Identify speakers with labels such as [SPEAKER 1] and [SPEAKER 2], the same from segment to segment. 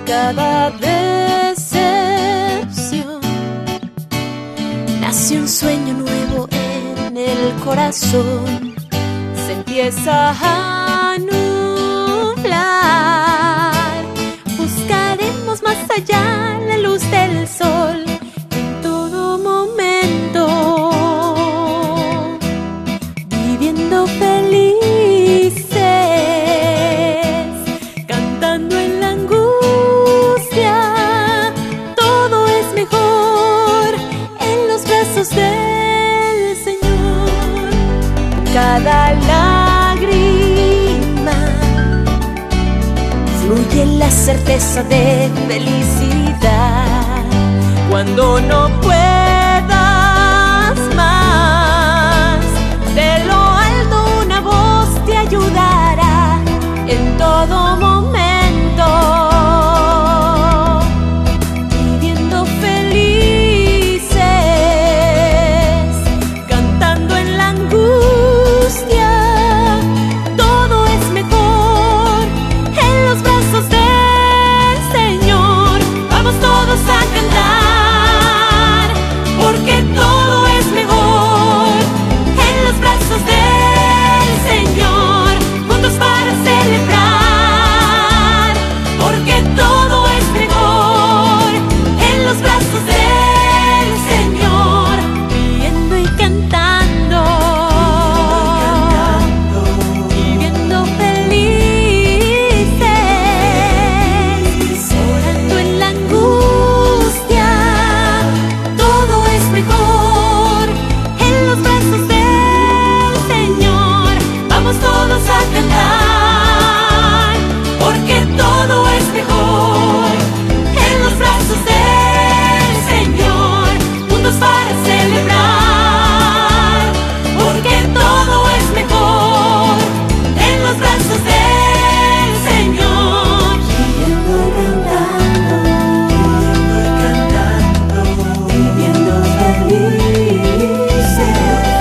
[SPEAKER 1] cada decepción nace un sueño nuevo en el corazón. Se empieza a nublar. Buscaremos más allá la luz del sol en todo momento, viviendo felices, cantando en la angustia. Todo es mejor en los brazos del Señor. Cada lágrima fluye la certeza de felicidad. Cuando no puedas más, de lo alto una voz te ayudará en todo momento, viviendo felices, cantando en la angustia. Todo es mejor en los brazos del Señor. Vamos todos a cantar, porque todo es mejor en los brazos del Señor. Juntos para celebrar, porque todo es mejor en los brazos del Señor. Viviendo y cantando, viviendo felices, orando en la angustia. Todo es mejor en los brazos del Señor. Vamos todos a cantar, porque todo es mejor en los brazos del Señor. Juntos para celebrar, porque todo es mejor en los brazos del Señor. Viviendo y cantando, viviendo felices,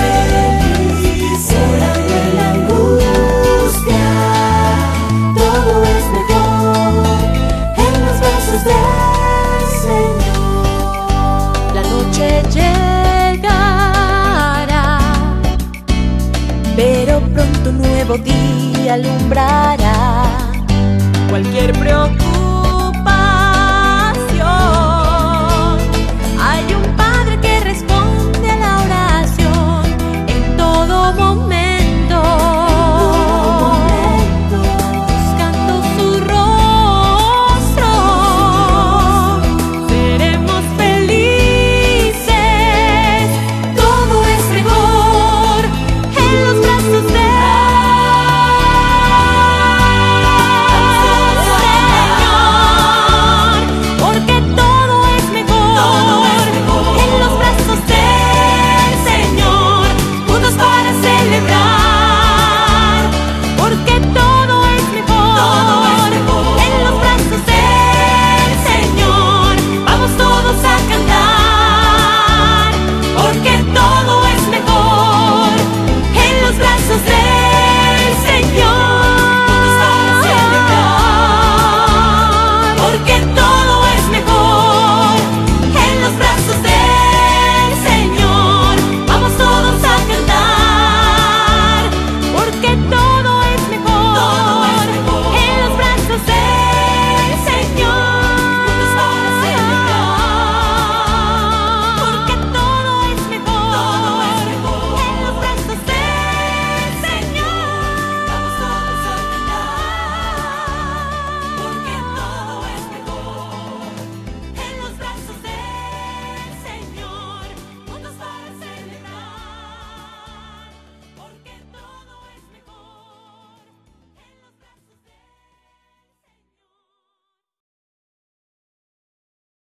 [SPEAKER 1] orando en la angustia. Todo es mejor en los brazos del Señor. La noche llegará, pero pronto un nuevo día alumbrará cualquier preocupación.